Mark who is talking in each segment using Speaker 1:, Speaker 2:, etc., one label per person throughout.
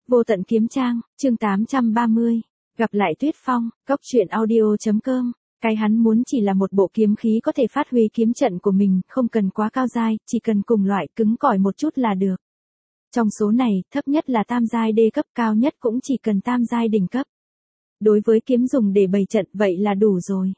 Speaker 1: Vô tận kiếm trang, chương 830. Gặp lại Tuyết Phong, Cốc truyện audio.com. Cái hắn muốn chỉ là một bộ kiếm khí có thể phát huy kiếm trận của mình, không cần quá cao giai, chỉ cần cùng loại cứng cỏi một chút là được. Trong số này, thấp nhất là tam giai đê cấp, cao nhất cũng chỉ cần tam giai đỉnh cấp. Đối với kiếm dùng để bày trận, vậy là đủ rồi.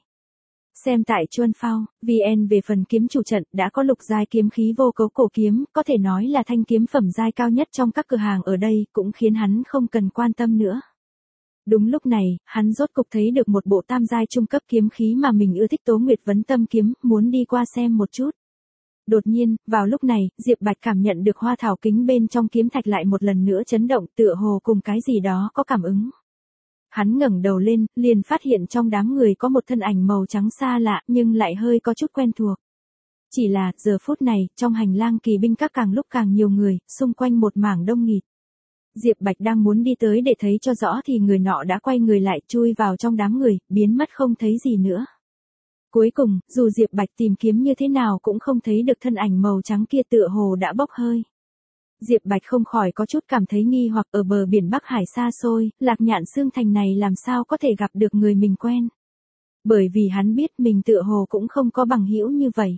Speaker 1: Xem tại Chuân Phao, VN về phần kiếm chủ trận đã có lục giai kiếm khí vô cấu cổ kiếm, có thể nói là thanh kiếm phẩm giai cao nhất trong các cửa hàng ở đây, cũng khiến hắn không cần quan tâm nữa. Đúng lúc này, hắn rốt cục thấy được một bộ tam giai trung cấp kiếm khí mà mình ưa thích, Tố Nguyệt Vấn Tâm kiếm, muốn đi qua xem một chút. Đột nhiên, vào lúc này, Diệp Bạch cảm nhận được hoa thảo kính bên trong kiếm thạch lại một lần nữa chấn động, tựa hồ cùng cái gì đó có cảm ứng. Hắn ngẩng đầu lên, liền phát hiện trong đám người có một thân ảnh màu trắng xa lạ, nhưng lại hơi có chút quen thuộc. Chỉ là, giờ phút này, trong hành lang kỳ binh các càng lúc càng nhiều người, xung quanh một mảng đông nghịt. Diệp Bạch đang muốn đi tới để thấy cho rõ thì người nọ đã quay người lại, chui vào trong đám người, biến mất không thấy gì nữa. Cuối cùng, dù Diệp Bạch tìm kiếm như thế nào cũng không thấy được thân ảnh màu trắng kia, tựa hồ đã bốc hơi. Diệp Bạch không khỏi có chút cảm thấy nghi hoặc, ở bờ biển Bắc Hải xa xôi, Lạc Nhạn Xương Thành này làm sao có thể gặp được người mình quen. Bởi vì hắn biết mình tựa hồ cũng không có bằng hữu như vậy.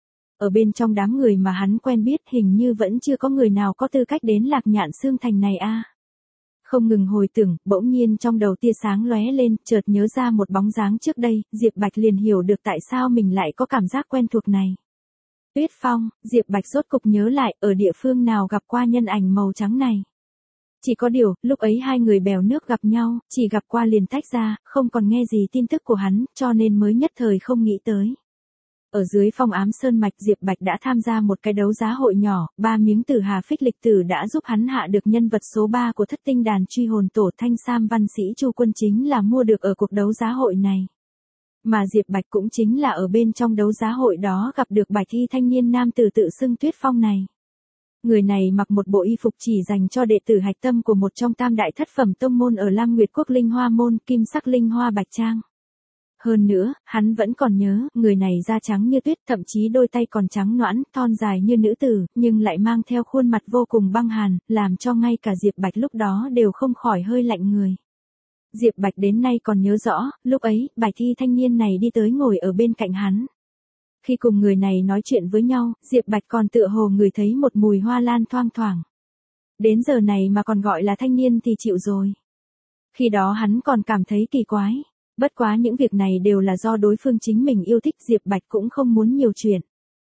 Speaker 1: Ở bên trong đám người mà hắn quen biết hình như vẫn chưa có người nào có tư cách đến Lạc Nhạn Xương Thành này a. Không ngừng hồi tưởng, bỗng nhiên trong đầu tia sáng lóe lên, chợt nhớ ra một bóng dáng trước đây, Diệp Bạch liền hiểu được tại sao mình lại có cảm giác quen thuộc này. Tuyết Phong, Diệp Bạch rốt cục nhớ lại ở địa phương nào gặp qua nhân ảnh màu trắng này. Chỉ có điều, lúc ấy hai người bèo nước gặp nhau, chỉ gặp qua liền tách ra, không còn nghe gì tin tức của hắn, cho nên mới nhất thời không nghĩ tới. Ở dưới Phong Ám Sơn Mạch, Diệp Bạch đã tham gia một cái đấu giá hội nhỏ, 3 miếng Tử Hà Phích Lịch Tử đã giúp hắn hạ được nhân vật số 3 của Thất Tinh Đàn truy hồn tổ Thanh Sam Văn Sĩ Chu Quân chính là mua được ở cuộc đấu giá hội này. Mà Diệp Bạch cũng chính là ở bên trong đấu giá hội đó gặp được bạch y thanh niên nam tử tự xưng Tuyết Phong này. Người này mặc một bộ y phục chỉ dành cho đệ tử hạch tâm của một trong tam đại thất phẩm tông môn ở Lam Nguyệt Quốc Linh Hoa Môn, kim sắc linh hoa bạch trang. Hơn nữa, hắn vẫn còn nhớ, người này da trắng như tuyết, thậm chí đôi tay còn trắng nõn, thon dài như nữ tử, nhưng lại mang theo khuôn mặt vô cùng băng hàn, làm cho ngay cả Diệp Bạch lúc đó đều không khỏi hơi lạnh người. Diệp Bạch đến nay còn nhớ rõ, lúc ấy, bạch y thanh niên này đi tới ngồi ở bên cạnh hắn. Khi cùng người này nói chuyện với nhau, Diệp Bạch còn tựa hồ ngửi thấy một mùi hoa lan thoang thoảng. Đến giờ này mà còn gọi là thanh niên thì chịu rồi. Khi đó hắn còn cảm thấy kỳ quái. Bất quá những việc này đều là do đối phương chính mình yêu thích, Diệp Bạch cũng không muốn nhiều chuyện.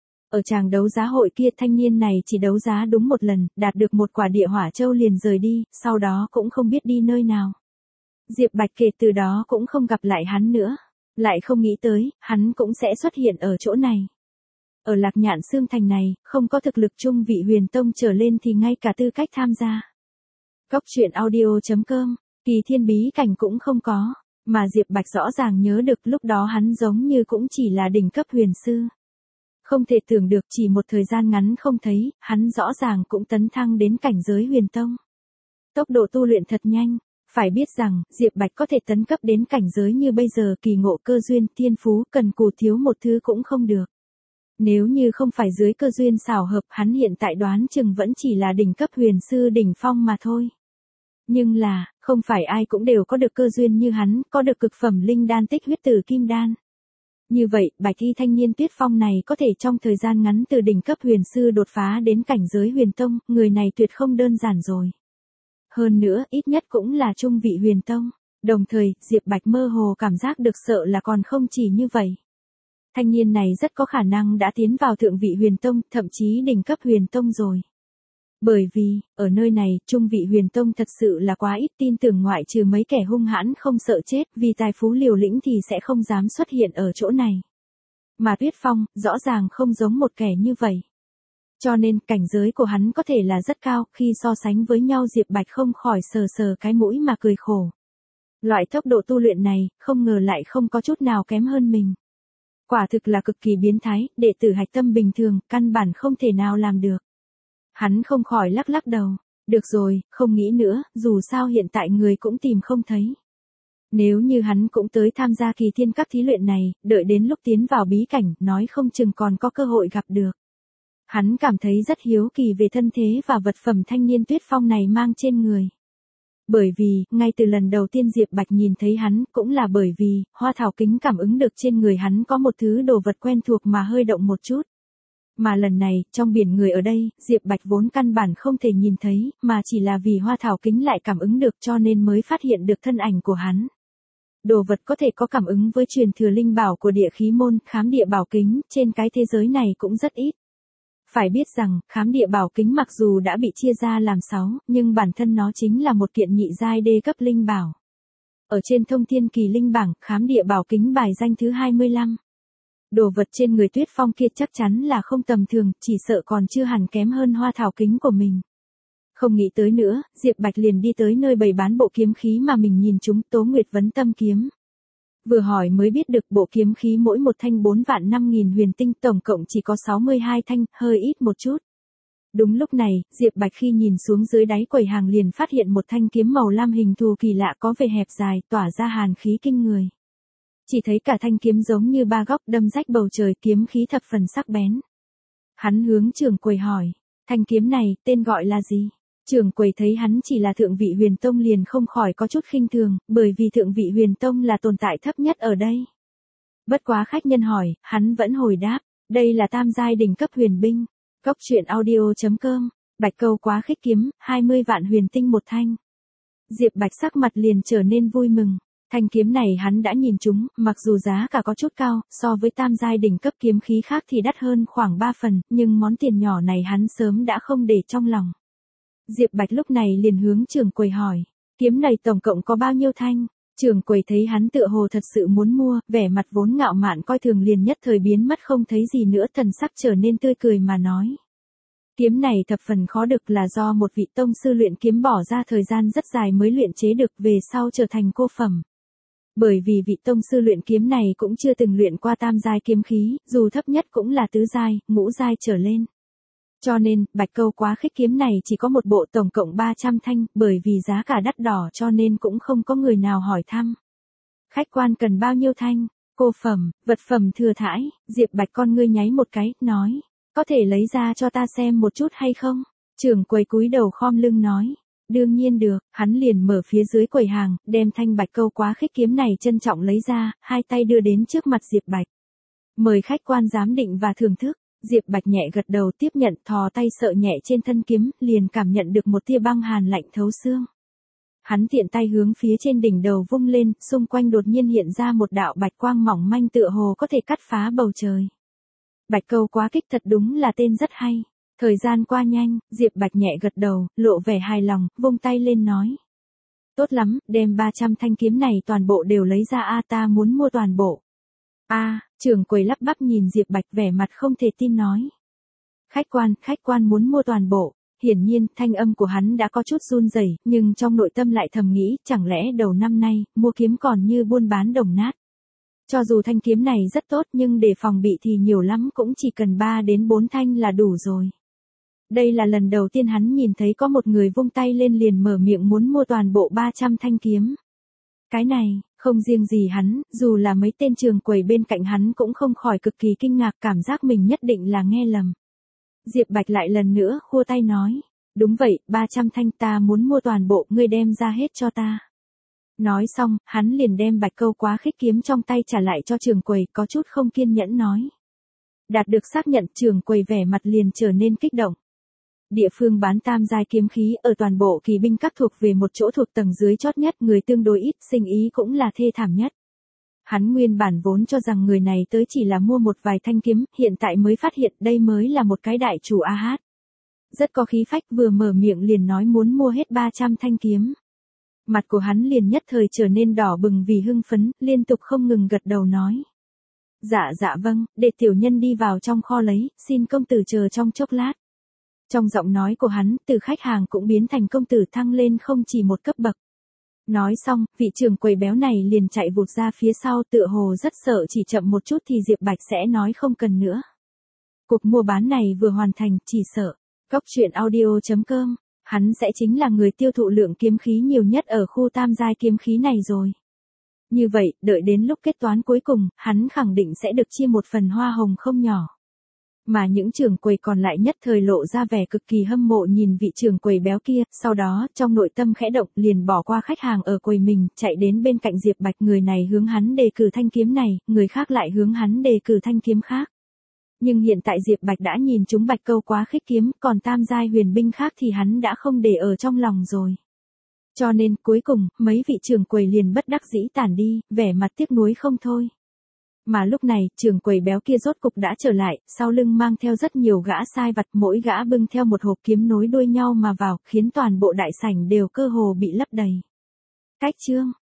Speaker 1: Ở tràng đấu giá hội kia, thanh niên này chỉ đấu giá đúng một lần, đạt được một quả địa hỏa châu liền rời đi, sau đó cũng không biết đi nơi nào. Diệp Bạch kể từ đó cũng không gặp lại hắn nữa. Lại không nghĩ tới, hắn cũng sẽ xuất hiện ở chỗ này. Ở Lạc Nhạn Xương Thành này, không có thực lực trung vị huyền tông trở lên thì ngay cả tư cách tham gia. Cốc truyện audio.com, kỳ thiên bí cảnh cũng không có. Mà Diệp Bạch rõ ràng nhớ được lúc đó hắn giống như cũng chỉ là đỉnh cấp huyền sư. Không thể tưởng được chỉ một thời gian ngắn không thấy, hắn rõ ràng cũng tấn thăng đến cảnh giới huyền tông. Tốc độ tu luyện thật nhanh, phải biết rằng, Diệp Bạch có thể tấn cấp đến cảnh giới như bây giờ, kỳ ngộ cơ duyên, thiên phú, cần cù thiếu một thứ cũng không được. Nếu như không phải dưới cơ duyên xảo hợp, hắn hiện tại đoán chừng vẫn chỉ là đỉnh cấp huyền sư đỉnh phong mà thôi. Nhưng là, không phải ai cũng đều có được cơ duyên như hắn, có được cực phẩm linh đan tích huyết tử kim đan. Như vậy, bạch y thanh niên Tuyết Phong này có thể trong thời gian ngắn từ đỉnh cấp huyền sư đột phá đến cảnh giới huyền tông, người này tuyệt không đơn giản rồi. Hơn nữa, ít nhất cũng là trung vị huyền tông. Đồng thời, Diệp Bạch mơ hồ cảm giác được sợ là còn không chỉ như vậy. Thanh niên này rất có khả năng đã tiến vào thượng vị huyền tông, thậm chí đỉnh cấp huyền tông rồi. Bởi vì, ở nơi này, trung vị huyền tông thật sự là quá ít, tin tưởng ngoại trừ mấy kẻ hung hãn không sợ chết, vì tài phú liều lĩnh thì sẽ không dám xuất hiện ở chỗ này. Mà Tuyết Phong, rõ ràng không giống một kẻ như vậy. Cho nên, cảnh giới của hắn có thể là rất cao, khi so sánh với nhau Diệp Bạch không khỏi sờ sờ cái mũi mà cười khổ. Loại tốc độ tu luyện này, không ngờ lại không có chút nào kém hơn mình. Quả thực là cực kỳ biến thái, đệ tử hạch tâm bình thường, căn bản không thể nào làm được. Hắn không khỏi lắc lắc đầu. Được rồi, không nghĩ nữa, dù sao hiện tại người cũng tìm không thấy. Nếu như hắn cũng tới tham gia kỳ thiên các thí luyện này, đợi đến lúc tiến vào bí cảnh, nói không chừng còn có cơ hội gặp được. Hắn cảm thấy rất hiếu kỳ về thân thế và vật phẩm thanh niên Tuyết Phong này mang trên người. Bởi vì, ngay từ lần đầu tiên Diệp Bạch nhìn thấy hắn, cũng là bởi vì, Hoa Thảo Kính cảm ứng được trên người hắn có một thứ đồ vật quen thuộc mà hơi động một chút. Mà lần này, trong biển người ở đây, Diệp Bạch vốn căn bản không thể nhìn thấy, mà chỉ là vì Hoa Thảo Kính lại cảm ứng được cho nên mới phát hiện được thân ảnh của hắn. Đồ vật có thể có cảm ứng với truyền thừa linh bảo của địa khí môn, khám địa bảo kính, trên cái thế giới này cũng rất ít. Phải biết rằng, khám địa bảo kính mặc dù đã bị chia ra làm 6, nhưng bản thân nó chính là một kiện nhị giai đê cấp linh bảo. Ở trên thông thiên kỳ linh bảng, khám địa bảo kính bài danh thứ 25. Đồ vật trên người Tuyết Phong kia chắc chắn là không tầm thường, chỉ sợ còn chưa hẳn kém hơn Hoa Thảo Kính của mình. Không nghĩ tới nữa, Diệp Bạch liền đi tới nơi bày bán bộ kiếm khí mà mình nhìn chúng, Tố Nguyệt Vấn Tâm kiếm. Vừa hỏi mới biết được bộ kiếm khí mỗi một thanh 4.005.000 huyền tinh, tổng cộng chỉ có 62 thanh, hơi ít một chút. Đúng lúc này, Diệp Bạch khi nhìn xuống dưới đáy quầy hàng liền phát hiện một thanh kiếm màu lam hình thù kỳ lạ có vẻ hẹp dài, tỏa ra hàn khí kinh người. Chỉ thấy cả thanh kiếm giống như ba góc đâm rách bầu trời, kiếm khí thập phần sắc bén. Hắn hướng trưởng quầy hỏi, thanh kiếm này, tên gọi là gì? Trưởng quầy thấy hắn chỉ là thượng vị huyền tông liền không khỏi có chút khinh thường, bởi vì thượng vị huyền tông là tồn tại thấp nhất ở đây. Bất quá khách nhân hỏi, hắn vẫn hồi đáp, đây là tam giai đỉnh cấp huyền binh. Cốc truyện audio.com, Bạch Câu Quá Khích kiếm, 20 vạn huyền tinh một thanh. Diệp Bạch sắc mặt liền trở nên vui mừng. Thanh kiếm này hắn đã nhìn chúng, mặc dù giá cả có chút cao, so với tam giai đỉnh cấp kiếm khí khác thì đắt hơn khoảng 3 phần, nhưng món tiền nhỏ này hắn sớm đã không để trong lòng. Diệp Bạch lúc này liền hướng trưởng quầy hỏi, kiếm này tổng cộng có bao nhiêu thanh? Trưởng quầy thấy hắn tựa hồ thật sự muốn mua, vẻ mặt vốn ngạo mạn coi thường liền nhất thời biến mất không thấy gì nữa, thần sắc trở nên tươi cười mà nói. Kiếm này thập phần khó được là do một vị tông sư luyện kiếm bỏ ra thời gian rất dài mới luyện chế được, về sau trở thành cô phẩm. Bởi vì vị tông sư luyện kiếm này cũng chưa từng luyện qua tam giai kiếm khí, dù thấp nhất cũng là tứ giai, ngũ giai trở lên. Cho nên, Bạch Câu Quá Khích kiếm này chỉ có một bộ tổng cộng 300 thanh, bởi vì giá cả đắt đỏ cho nên cũng không có người nào hỏi thăm. Khách quan cần bao nhiêu thanh? Cô phẩm, vật phẩm thừa thãi, Diệp Bạch con ngươi nháy một cái, nói, có thể lấy ra cho ta xem một chút hay không? Trưởng quầy cúi đầu khom lưng nói. Đương nhiên được, hắn liền mở phía dưới quầy hàng, đem thanh Bạch Câu Quá Khích kiếm này trân trọng lấy ra, hai tay đưa đến trước mặt Diệp Bạch. Mời khách quan giám định và thưởng thức. Diệp Bạch nhẹ gật đầu tiếp nhận, thò tay sợ nhẹ trên thân kiếm, liền cảm nhận được một tia băng hàn lạnh thấu xương. Hắn tiện tay hướng phía trên đỉnh đầu vung lên, xung quanh đột nhiên hiện ra một đạo bạch quang mỏng manh tựa hồ có thể cắt phá bầu trời. Bạch Câu Quá Khích thật đúng là tên rất hay. Thời gian qua nhanh, Diệp Bạch nhẹ gật đầu, lộ vẻ hài lòng, vung tay lên nói. Tốt lắm, đem 300 thanh kiếm này toàn bộ đều lấy ra a, ta muốn mua toàn bộ. Trưởng quầy lắp bắp nhìn Diệp Bạch vẻ mặt không thể tin nói. Khách quan muốn mua toàn bộ. Hiển nhiên, thanh âm của hắn đã có chút run rẩy, nhưng trong nội tâm lại thầm nghĩ, chẳng lẽ đầu năm nay, mua kiếm còn như buôn bán đồng nát. Cho dù thanh kiếm này rất tốt nhưng để phòng bị thì nhiều lắm cũng chỉ cần 3 đến 4 thanh là đủ rồi. Đây là lần đầu tiên hắn nhìn thấy có một người vung tay lên liền mở miệng muốn mua toàn bộ 300 thanh kiếm. Cái này, không riêng gì hắn, dù là mấy tên trường quầy bên cạnh hắn cũng không khỏi cực kỳ kinh ngạc, cảm giác mình nhất định là nghe lầm. Diệp Bạch lại lần nữa khua tay nói, đúng vậy, 300 thanh ta muốn mua toàn bộ, ngươi đem ra hết cho ta. Nói xong, hắn liền đem Bạch Câu Quá Khích kiếm trong tay trả lại cho trường quầy, có chút không kiên nhẫn nói. Đạt được xác nhận, trường quầy vẻ mặt liền trở nên kích động. Địa phương bán tam giai kiếm khí ở toàn bộ kỳ binh các thuộc về một chỗ thuộc tầng dưới chót nhất, người tương đối ít, sinh ý cũng là thê thảm nhất. Hắn nguyên bản vốn cho rằng người này tới chỉ là mua một vài thanh kiếm, hiện tại mới phát hiện đây mới là một cái đại chủ a hát. Rất có khí phách, vừa mở miệng liền nói muốn mua hết 300 thanh kiếm. Mặt của hắn liền nhất thời trở nên đỏ bừng vì hưng phấn, liên tục không ngừng gật đầu nói. Dạ vâng, để tiểu nhân đi vào trong kho lấy, xin công tử chờ trong chốc lát. Trong giọng nói của hắn, từ khách hàng cũng biến thành công tử, thăng lên không chỉ một cấp bậc. Nói xong, vị trưởng quầy béo này liền chạy vụt ra phía sau, tựa hồ rất sợ chỉ chậm một chút thì Diệp Bạch sẽ nói không cần nữa. Cuộc mua bán này vừa hoàn thành, chỉ sợ. Cốc truyện audio.com, hắn sẽ chính là người tiêu thụ lượng kiếm khí nhiều nhất ở khu tam giai kiếm khí này rồi. Như vậy, đợi đến lúc kết toán cuối cùng, hắn khẳng định sẽ được chia một phần hoa hồng không nhỏ. Mà những trưởng quầy còn lại nhất thời lộ ra vẻ cực kỳ hâm mộ nhìn vị trưởng quầy béo kia, sau đó, trong nội tâm khẽ động, liền bỏ qua khách hàng ở quầy mình, chạy đến bên cạnh Diệp Bạch, người này hướng hắn đề cử thanh kiếm này, người khác lại hướng hắn đề cử thanh kiếm khác. Nhưng hiện tại Diệp Bạch đã nhìn chúng Bạch Câu Quá Khích kiếm, còn tam giai huyền binh khác thì hắn đã không để ở trong lòng rồi. Cho nên, cuối cùng, mấy vị trưởng quầy liền bất đắc dĩ tản đi, vẻ mặt tiếc nuối không thôi. Mà lúc này, trưởng quầy béo kia rốt cục đã trở lại, sau lưng mang theo rất nhiều gã sai vặt, mỗi gã bưng theo một hộp kiếm nối đuôi nhau mà vào, khiến toàn bộ đại sảnh đều cơ hồ bị lấp đầy. Cách chương